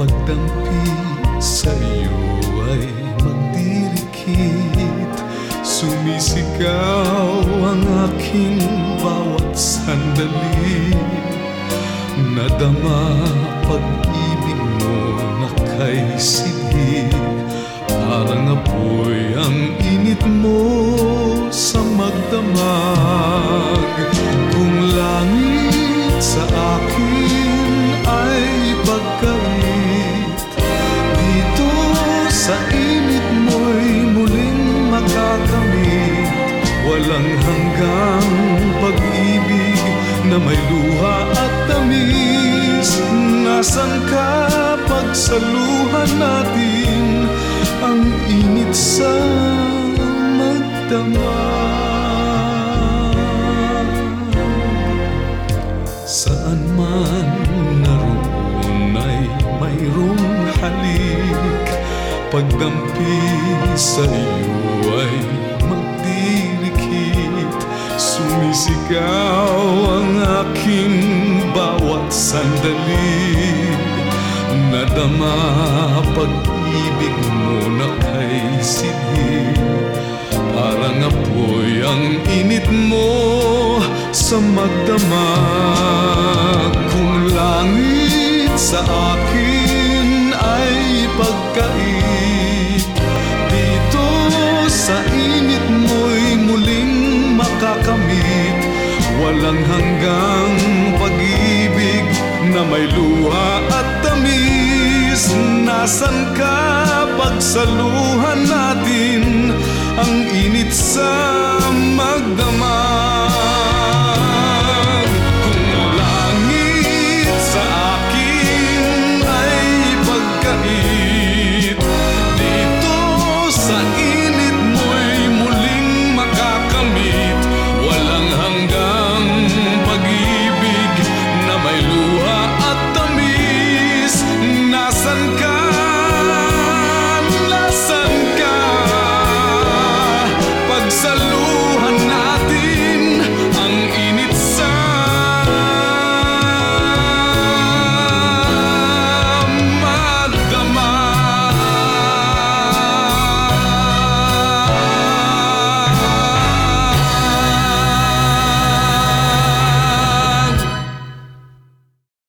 pagdampi sa iyo ay magdirikit. Sumisigaw ang aking bawat sandali. Nadama pag-ibig mo na kay sidhi. Parang apoy ang init mo sa magdamag. Kung langit sa akin ay pagkait, dito sa init mo'y muling makakamit. Walang hanggang pag-ibig na may luha at tamis. Nasaan ka pagsaluhan natin ang init sa magdamag? Saan man naroon ay mayroong halik. Pagdampi sa iyo ay magdirikit. Sumisigaw ang aking bawat sandali. Nadama pag-ibig mo na kay sidhi. Parang apoy ang init mo sa magdamag. Kung langit sa akin ay pagkait, dito sa init mo'y muling makakamit. Walang hanggang pag-ibig na may luha at tamis. Nasaan ka pagsaluhan natin ang init sa magdamag?